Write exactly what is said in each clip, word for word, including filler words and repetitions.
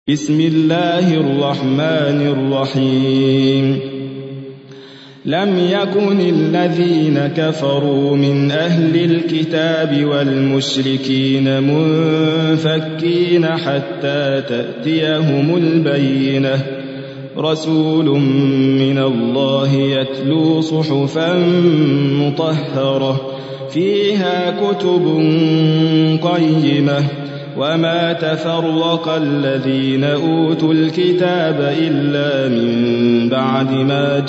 بسم الله الرحمن الرحيم لم يكن الذين كفروا من أهل الكتاب والمشركين منفكين حتى تأتيهم البينة رسول من الله يتلو صحفا مطهرة فيها كتب قيمة وما تفرق الذين أوتوا الكتاب إلا من بعد ما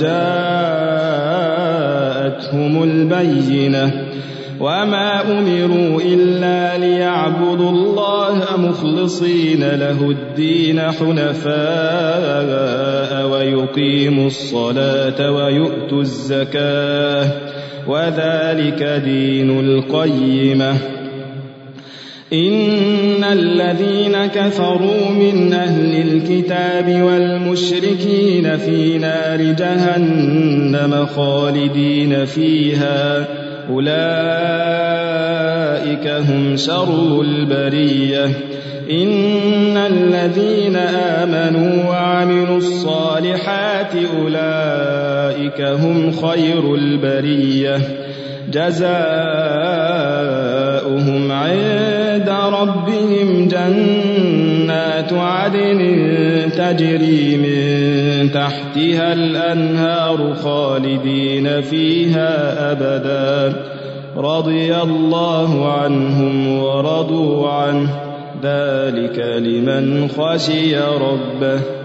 جاءتهم البينة وما أمروا إلا ليعبدوا الله مخلصين له الدين حنفاء ويقيموا الصلاة ويؤتوا الزكاة وذلك دين القيمة إن الذين كفروا من أهل الكتاب والمشركين في نار جهنم خالدين فيها أولئك هم شر البرية إن الذين آمنوا وعملوا الصالحات أولئك هم خير البرية جزاؤهم عند ربهم جنات عدن تجري من تحتها الأنهار خالدين فيها أبدا رضي الله عنهم ورضوا عنه ذلك لمن خشي ربه